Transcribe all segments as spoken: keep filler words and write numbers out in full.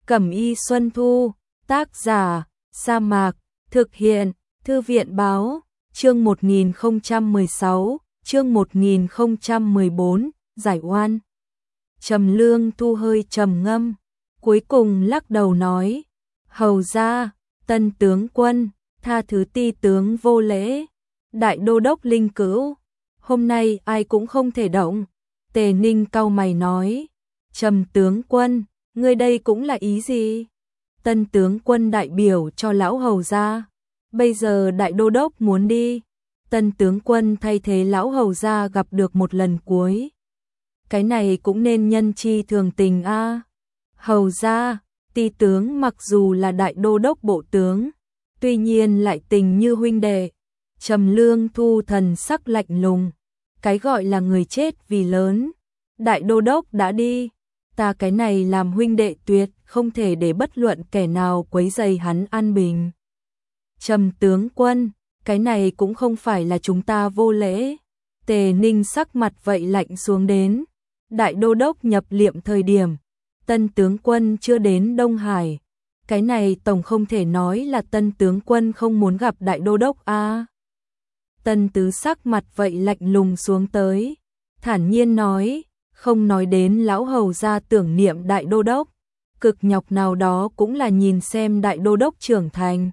Cẩm y Xuân Thu, tác giả, Sa Mạc, thực hiện, Thư viện báo, chương một nghìn không trăm mười sáu, chương một nghìn không trăm mười bốn, giải oan. Trầm Lương Thu hơi trầm ngâm, cuối cùng lắc đầu nói, hầu ra, Tân tướng quân, tha thứ ti tướng vô lễ, đại đô đốc Linh Cữu, hôm nay ai cũng không thể động. Tề Ninh cau mày nói, Trầm tướng quân, ngươi đây cũng là ý gì? Tân tướng quân đại biểu cho lão hầu gia, bây giờ đại đô đốc muốn đi, tân tướng quân thay thế lão hầu gia gặp được một lần cuối. Cái này cũng nên nhân chi thường tình a. À. Hầu gia, ti tướng mặc dù là đại đô đốc bộ tướng, tuy nhiên lại tình như huynh đệ. Trầm Lương Thu thần sắc lạnh lùng, cái gọi là người chết vì lớn, đại đô đốc đã đi, ta cái này làm huynh đệ tuyệt không thể để bất luận kẻ nào quấy rầy hắn an bình. Trầm tướng quân, cái này cũng không phải là chúng ta vô lễ. Tề Ninh sắc mặt vậy lạnh xuống đến. Đại đô đốc nhập liệm thời điểm, tân tướng quân chưa đến Đông Hải. Cái này tổng không thể nói là tân tướng quân không muốn gặp đại đô đốc a. À. Tân tứ sắc mặt vậy lạnh lùng xuống tới, thản nhiên nói, không nói đến lão hầu gia tưởng niệm đại đô đốc, cực nhọc nào đó cũng là nhìn xem đại đô đốc trưởng thành.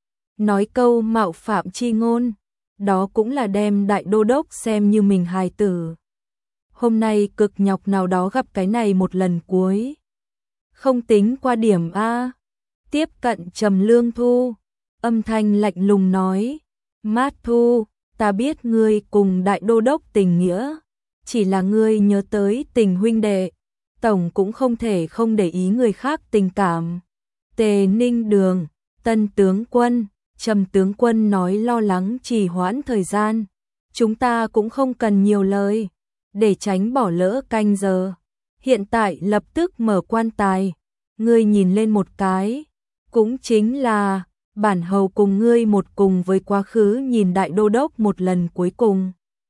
Nói câu mạo phạm chi ngôn, đó cũng là đem đại đô đốc xem như mình hài tử. Hôm nay cực nhọc nào đó gặp cái này một lần cuối, không tính qua điểm a. Tiếp cận Trầm Lương Thu, âm thanh lạnh lùng nói, Mát Thu, ta biết ngươi cùng đại đô đốc tình nghĩa, chỉ là ngươi nhớ tới tình huynh đệ, tổng cũng không thể không để ý người khác tình cảm. Tề Ninh Đường, tân tướng quân, Trầm tướng quân nói lo lắng trì hoãn thời gian, chúng ta cũng không cần nhiều lời, để tránh bỏ lỡ canh giờ. Hiện tại lập tức mở quan tài, ngươi nhìn lên một cái, cũng chính là bản hầu cùng ngươi một cùng với quá khứ nhìn đại đô đốc một lần cuối cùng.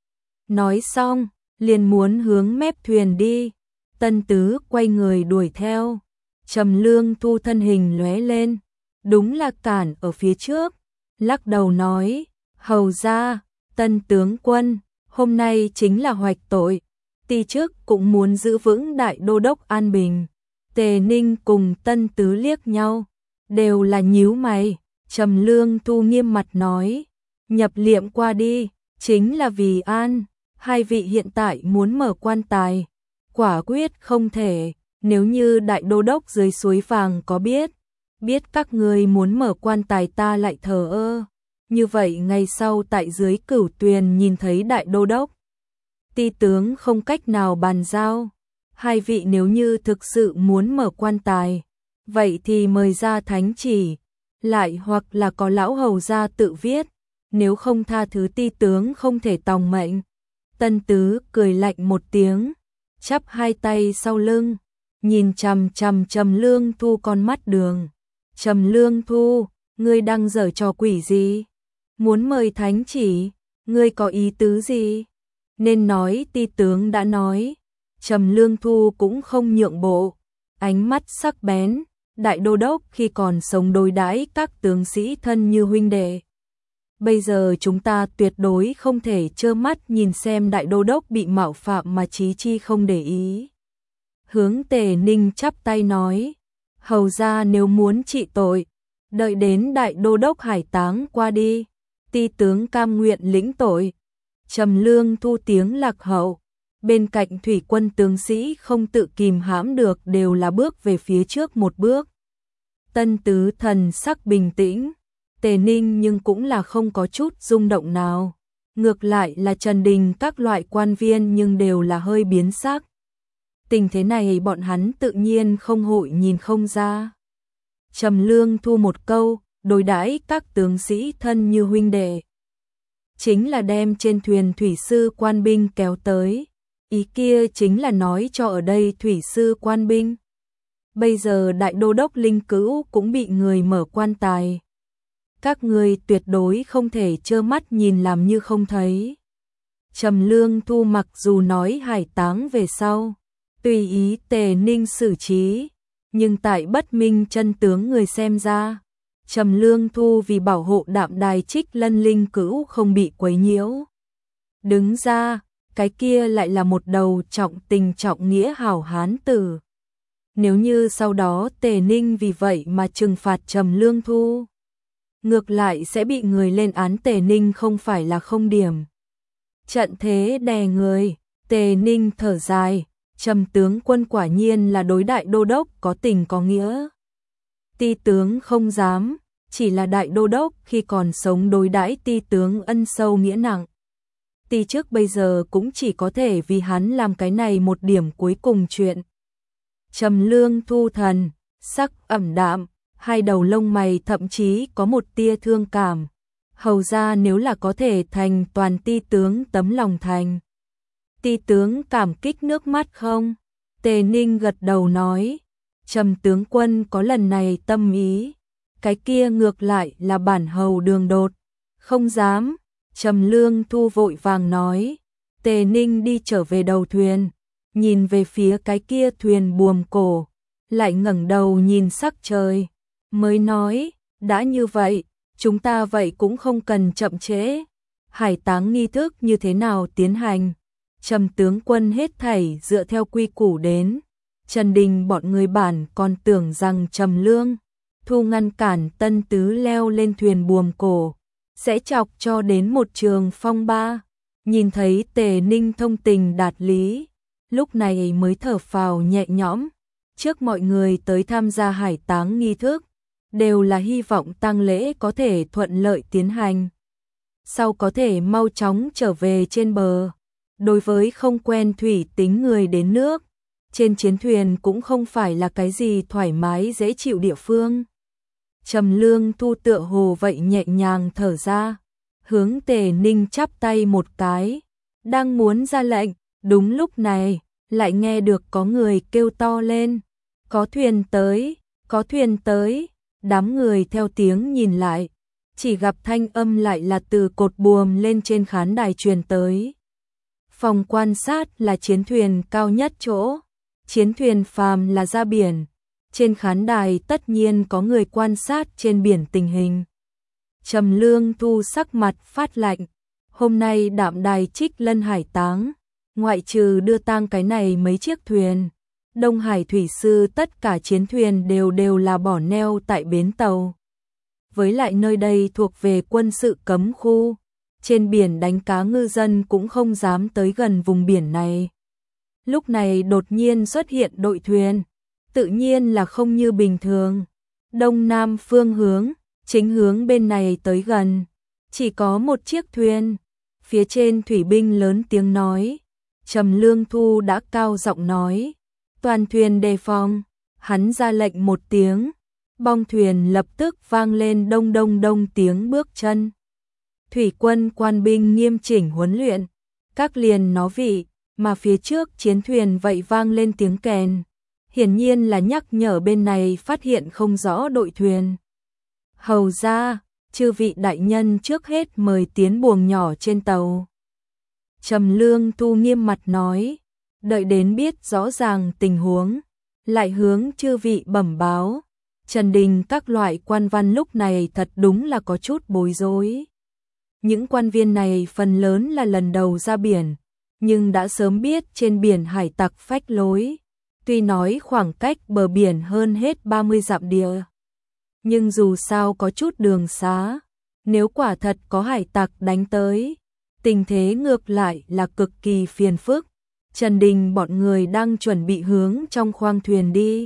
Nói xong, liền muốn hướng mép thuyền đi. Tân tứ quay người đuổi theo. Trầm Lương Thu thân hình lóe lên, đúng là cản ở phía trước, lắc đầu nói, hầu ra, tân tướng quân, hôm nay chính là hoạch tội, ti chức cũng muốn giữ vững đại đô đốc an bình. Tề Ninh cùng tân tứ liếc nhau, đều là nhíu mày. Trầm Lương Thu nghiêm mặt nói, nhập liệm qua đi, chính là vì an, hai vị hiện tại muốn mở quan tài, quả quyết không thể. Nếu như đại đô đốc dưới suối vàng có biết, biết các ngươi muốn mở quan tài ta lại thờ ơ, như vậy ngày sau tại dưới Cửu Tuyền nhìn thấy đại đô đốc, ti tướng không cách nào bàn giao. Hai vị nếu như thực sự muốn mở quan tài, vậy thì mời ra thánh chỉ, lại hoặc là có lão hầu gia tự viết, nếu không tha thứ ti tướng không thể tòng mệnh. Tân tứ cười lạnh một tiếng, chắp hai tay sau lưng, nhìn chằm chằm Trầm Lương Thu con mắt đường. Trầm Lương Thu, ngươi đang giở trò quỷ gì? Muốn mời thánh chỉ, ngươi có ý tứ gì? Nên nói ti tướng đã nói. Trầm Lương Thu cũng không nhượng bộ, ánh mắt sắc bén. Đại đô đốc khi còn sống đối đãi các tướng sĩ thân như huynh đệ. Bây giờ chúng ta tuyệt đối không thể trơ mắt nhìn xem đại đô đốc bị mạo phạm mà chí chi không để ý. Hướng Tề Ninh chắp tay nói, hầu ra nếu muốn trị tội, đợi đến đại đô đốc hải táng qua đi, ti tướng cam nguyện lĩnh tội. Trầm Lương Thu tiếng lạc hậu, bên cạnh thủy quân tướng sĩ không tự kìm hãm được đều là bước về phía trước một bước. Tân tứ thần sắc bình tĩnh, Tề Ninh nhưng cũng là không có chút rung động nào. Ngược lại là Trần Đình các loại quan viên nhưng đều là hơi biến sắc. Tình thế này bọn hắn tự nhiên không hội nhìn không ra. Trầm Lương Thu một câu, đối đãi các tướng sĩ thân như huynh đệ, chính là đem trên thuyền thủy sư quan binh kéo tới. Ý kia chính là nói cho ở đây thủy sư quan binh, bây giờ đại đô đốc Linh Cữu cũng bị người mở quan tài, các người tuyệt đối không thể trơ mắt nhìn làm như không thấy. Trầm Lương Thu mặc dù nói hải táng về sau, tùy ý Tề Ninh xử trí, Nhưng tại bất minh chân tướng người xem ra, Trầm Lương Thu vì bảo hộ Đạm Đài Trích Lân linh cữu không bị quấy nhiễu. Đứng ra, cái kia lại là một đầu trọng tình trọng nghĩa hảo hán tử. Nếu như sau đó Tề Ninh vì vậy mà trừng phạt Trầm Lương Thu, ngược lại sẽ bị người lên án Tề Ninh không phải là không điểm. Trận thế đè người, Tề Ninh thở dài, Trầm tướng quân quả nhiên là đối đại đô đốc có tình có nghĩa. Ti tướng không dám, chỉ là đại đô đốc khi còn sống đối đãi ti tướng ân sâu nghĩa nặng. Ti trước bây giờ cũng chỉ có thể vì hắn làm cái này một điểm cuối cùng chuyện. Trầm Lương Thu thần, sắc ẩm đạm, hai đầu lông mày thậm chí có một tia thương cảm. Hầu ra nếu là có thể thành toàn ti tướng tấm lòng thành. Ti tướng cảm kích nước mắt không? Tề Ninh gật đầu nói. Trầm tướng quân có lần này tâm ý. Cái kia ngược lại là bản hầu đường đột. Không dám. Trầm Lương Thu vội vàng nói. Tề Ninh đi trở về đầu thuyền. Nhìn về phía cái kia thuyền buồm cổ. Lại ngẩng đầu nhìn sắc trời. Mới nói. Đã như vậy. Chúng ta vậy cũng không cần chậm trễ. Hải táng nghi thức như thế nào tiến hành? Trầm tướng quân hết thảy dựa theo quy củ đến. Trần Đình bọn người bản còn tưởng rằng Trầm Lương Thu ngăn cản Tân Tứ leo lên thuyền buồm cổ, sẽ chọc cho đến một trường phong ba. Nhìn thấy Tề Ninh thông tình đạt lý, lúc này mới thở phào nhẹ nhõm. Trước mọi người tới tham gia hải táng nghi thức, đều là hy vọng tang lễ có thể thuận lợi tiến hành. Sau có thể mau chóng trở về trên bờ. Đối với không quen thủy tính người đến nước, trên chiến thuyền cũng không phải là cái gì thoải mái dễ chịu địa phương. Trầm Lương Thu tựa hồ vậy nhẹ nhàng thở ra, hướng Tề Ninh chắp tay một cái, đang muốn ra lệnh, đúng lúc này, lại nghe được có người kêu to lên, có thuyền tới, có thuyền tới, đám người theo tiếng nhìn lại, chỉ gặp thanh âm lại là từ cột buồm lên trên khán đài truyền tới. Phòng quan sát là chiến thuyền cao nhất chỗ, chiến thuyền phàm là ra biển, trên khán đài tất nhiên có người quan sát trên biển tình hình. Trầm Lương Thu sắc mặt phát lạnh, hôm nay Đạm Đài Trích Lân hải táng, ngoại trừ đưa tang cái này mấy chiếc thuyền, Đông Hải thủy sư tất cả chiến thuyền đều đều là bỏ neo tại bến tàu. Với lại nơi đây thuộc về quân sự cấm khu, trên biển đánh cá ngư dân cũng không dám tới gần vùng biển này. Lúc này đột nhiên xuất hiện đội thuyền, tự nhiên là không như bình thường. Đông Nam phương hướng, chính hướng bên này tới gần, chỉ có một chiếc thuyền. Phía trên thủy binh lớn tiếng nói, Trầm Lương Thu đã cao giọng nói, toàn thuyền đề phòng. Hắn ra lệnh một tiếng, bong thuyền lập tức vang lên đông đông đông tiếng bước chân. Thủy quân quan binh nghiêm chỉnh huấn luyện, các liền nó vị, mà phía trước chiến thuyền vậy vang lên tiếng kèn. Hiển nhiên là nhắc nhở bên này phát hiện không rõ đội thuyền. Hầu ra, chư vị đại nhân trước hết mời tiến buồng nhỏ trên tàu. Trầm Lương Thu nghiêm mặt nói, đợi đến biết rõ ràng tình huống, lại hướng chư vị bẩm báo. Trần Đình các loại quan văn lúc này thật đúng là có chút bối rối. Những quan viên này phần lớn là lần đầu ra biển, nhưng đã sớm biết trên biển hải tặc phách lối. Tuy nói khoảng cách bờ biển hơn hết ba mươi dặm địa, nhưng dù sao có chút đường xá. Nếu quả thật có hải tặc đánh tới, tình thế ngược lại là cực kỳ phiền phức. Trần Đình bọn người đang chuẩn bị hướng trong khoang thuyền đi.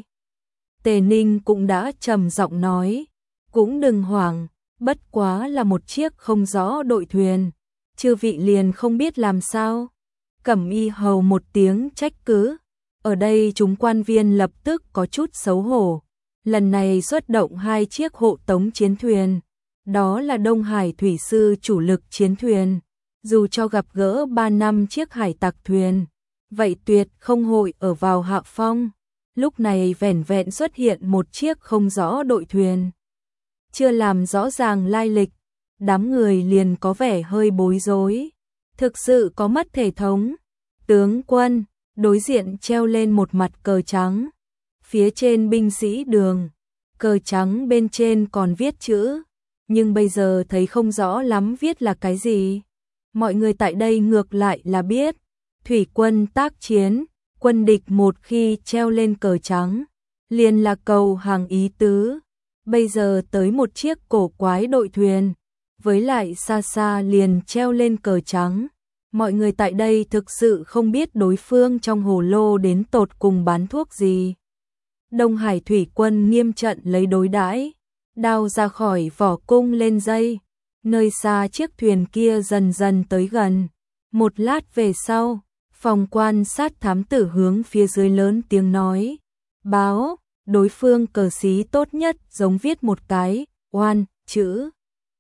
Tề Ninh cũng đã trầm giọng nói, cũng đừng hoảng, bất quá là một chiếc không rõ đội thuyền, chư vị liền không biết làm sao. Cẩm Y hầu một tiếng trách cứ, ở đây chúng quan viên lập tức có chút xấu hổ. Lần này xuất động hai chiếc hộ tống chiến thuyền, đó là Đông Hải thủy sư chủ lực chiến thuyền, dù cho gặp gỡ ba năm chiếc hải tặc thuyền, vậy tuyệt không hội ở vào hạ phong. Lúc này vẻn vẹn xuất hiện một chiếc không rõ đội thuyền, chưa làm rõ ràng lai lịch, đám người liền có vẻ hơi bối rối, thực sự có mất thể thống. Tướng quân, đối diện treo lên một mặt cờ trắng, phía trên binh sĩ đường, cờ trắng bên trên còn viết chữ, nhưng bây giờ thấy không rõ lắm viết là cái gì. Mọi người tại đây ngược lại là biết, thủy quân tác chiến, quân địch một khi treo lên cờ trắng, liền là cầu hàng ý tứ. Bây giờ tới một chiếc cổ quái đội thuyền, với lại xa xa liền treo lên cờ trắng. Mọi người tại đây thực sự không biết đối phương trong hồ lô đến tột cùng bán thuốc gì. Đông Hải thủy quân nghiêm trận lấy đối đãi, đao ra khỏi vỏ cung lên dây. Nơi xa chiếc thuyền kia dần dần tới gần. Một lát về sau, phòng quan sát thám tử hướng phía dưới lớn tiếng nói, báo, đối phương cờ xí tốt nhất giống viết một cái, oan, chữ.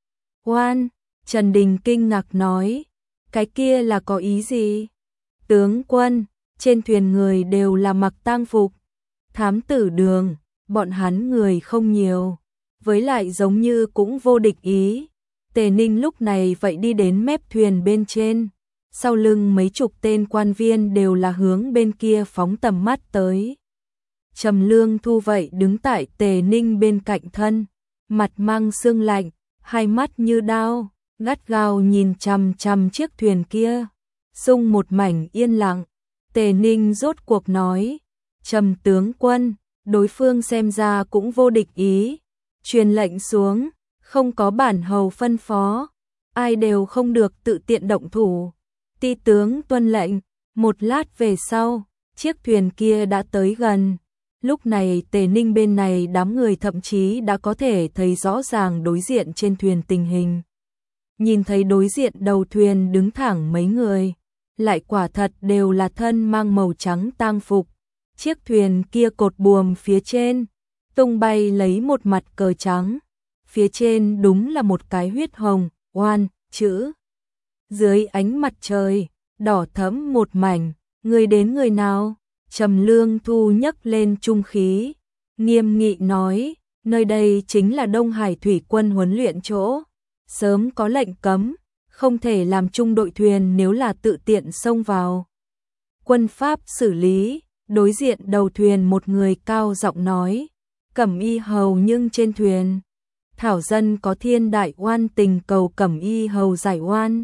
Oan, Trần Đình kinh ngạc nói, cái kia là có ý gì? Tướng quân, trên thuyền người đều là mặc tang phục. Thám tử đường, bọn hắn người không nhiều, với lại giống như cũng vô địch ý. Tề Ninh lúc này vậy đi đến mép thuyền bên trên, sau lưng mấy chục tên quan viên đều là hướng bên kia phóng tầm mắt tới. Trầm Lương Thu vậy đứng tại Tề Ninh bên cạnh thân, mặt mang sương lạnh, hai mắt như đao, gắt gao nhìn chằm chằm chiếc thuyền kia. Xung một mảnh yên lặng, Tề Ninh rốt cuộc nói, Trầm tướng quân, đối phương xem ra cũng vô địch ý, truyền lệnh xuống, không có bản hầu phân phó, ai đều không được tự tiện động thủ. Ti tướng tuân lệnh. Một lát về sau, chiếc thuyền kia đã tới gần. Lúc này Tề Ninh bên này đám người thậm chí đã có thể thấy rõ ràng đối diện trên thuyền tình hình. Nhìn thấy đối diện đầu thuyền đứng thẳng mấy người, lại quả thật đều là thân mang màu trắng tang phục. Chiếc thuyền kia cột buồm phía trên, tung bay lấy một mặt cờ trắng. Phía trên đúng là một cái huyết hồng, oan, chữ. Dưới ánh mặt trời, đỏ thẫm một mảnh, người đến người nào? Trầm Lương Thu nhấc lên trung khí, nghiêm nghị nói, nơi đây chính là Đông Hải thủy quân huấn luyện chỗ. Sớm có lệnh cấm, không thể làm chung đội thuyền nếu là tự tiện xông vào. Quân pháp xử lý, đối diện đầu thuyền một người cao giọng nói, Cẩm Y hầu nhưng trên thuyền. Thảo dân có thiên đại oan tình cầu Cẩm Y hầu giải oan.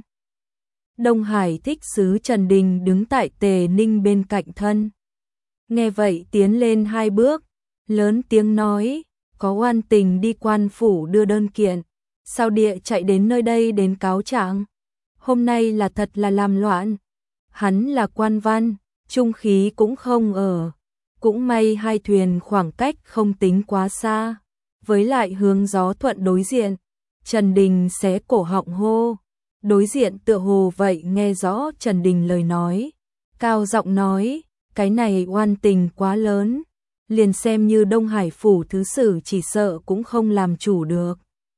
Đông Hải thích sứ Trần Đình đứng tại Tề Ninh bên cạnh thân. Nghe vậy tiến lên hai bước, lớn tiếng nói, có oan tình đi quan phủ đưa đơn kiện, sao địa chạy đến nơi đây đến cáo trạng? Hôm nay là thật là làm loạn. Hắn là quan văn, trung khí cũng không ở. Cũng may hai thuyền khoảng cách không tính quá xa. Với lại hướng gió thuận đối diện, Trần Đình xé cổ họng hô. Đối diện tựa hồ vậy nghe rõ Trần Đình lời nói. Cao giọng nói, cái này oan tình quá lớn. Liền xem như Đông Hải phủ thứ sử chỉ sợ cũng không làm chủ được.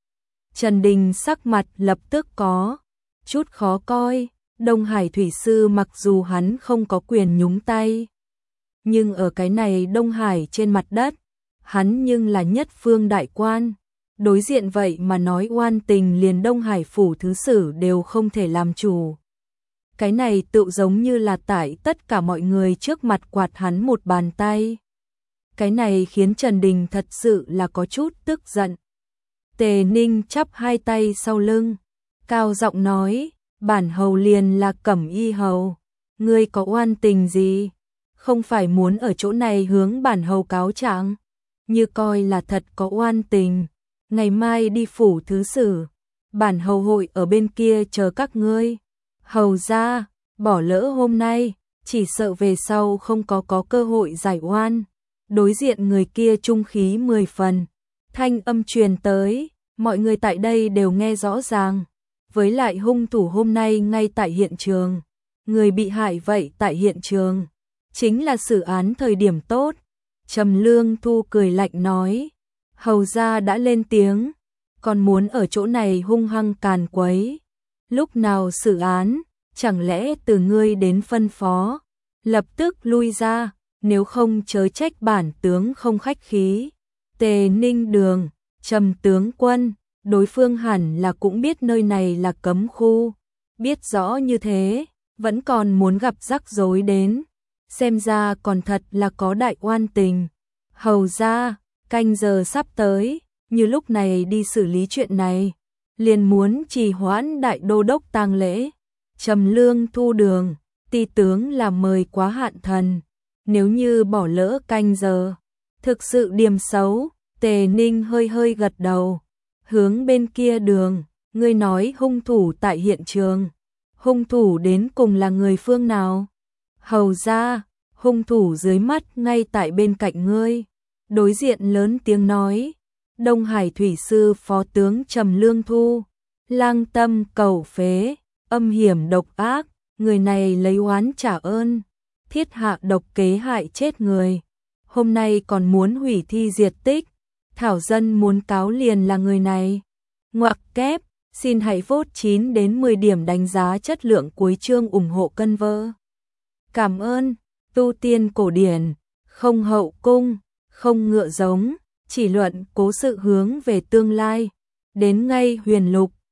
Trần Đình sắc mặt lập tức có chút khó coi. Đông Hải thủy sư mặc dù hắn không có quyền nhúng tay, nhưng ở cái này Đông Hải trên mặt đất, hắn nhưng là nhất phương đại quan. Đối diện vậy mà nói oan tình liền Đông Hải phủ thứ sử đều không thể làm chủ. Cái này tự giống như là tại tất cả mọi người trước mặt quạt hắn một bàn tay. Cái này khiến Trần Đình thật sự là có chút tức giận. Tề Ninh chắp hai tay sau lưng, cao giọng nói, bản hầu liền là Cẩm Y hầu, ngươi có oan tình gì? Không phải muốn ở chỗ này hướng bản hầu cáo trạng, như coi là thật có oan tình, ngày mai đi phủ thứ sử, bản hầu hội ở bên kia chờ các ngươi. Hầu ra, bỏ lỡ hôm nay, chỉ sợ về sau không có có cơ hội giải oan. Đối diện người kia trung khí mười phần, thanh âm truyền tới, mọi người tại đây đều nghe rõ ràng. Với lại hung thủ hôm nay ngay tại hiện trường, người bị hại vậy tại hiện trường, chính là xử án thời điểm tốt. Trầm Lương Thu cười lạnh nói, hầu ra đã lên tiếng, còn muốn ở chỗ này hung hăng càn quấy. Lúc nào xử án, chẳng lẽ từ ngươi đến phân phó, lập tức lui ra, nếu không chớ trách bản tướng không khách khí. Tề Ninh đường, Trầm tướng quân, đối phương hẳn là cũng biết nơi này là cấm khu, biết rõ như thế, vẫn còn muốn gặp rắc rối đến, xem ra còn thật là có đại oan tình. Hầu ra, canh giờ sắp tới, như lúc này đi xử lý chuyện này, liền muốn trì hoãn đại đô đốc tang lễ. Trầm Lương Thu đường, ti tướng là mời quá hạn thần, nếu như bỏ lỡ canh giờ, thực sự điểm xấu. Tề Ninh hơi hơi gật đầu, hướng bên kia đường, ngươi nói hung thủ tại hiện trường, hung thủ đến cùng là người phương nào? Hầu ra, hung thủ dưới mắt ngay tại bên cạnh ngươi. Đối diện lớn tiếng nói, Đông Hải thủy sư phó tướng Trầm Lương Thu, lang tâm cầu phế, âm hiểm độc ác, người này lấy oán trả ơn, thiết hạ độc kế hại chết người, hôm nay còn muốn hủy thi diệt tích, thảo dân muốn cáo liền là người này. Ngoặc kép, xin hãy vote chín đến mười điểm đánh giá chất lượng cuối chương ủng hộ cân vơ. Cảm ơn, tu tiên cổ điển, không hậu cung, không ngựa giống, chỉ luận cố sự hướng về tương lai, đến ngay huyền lục.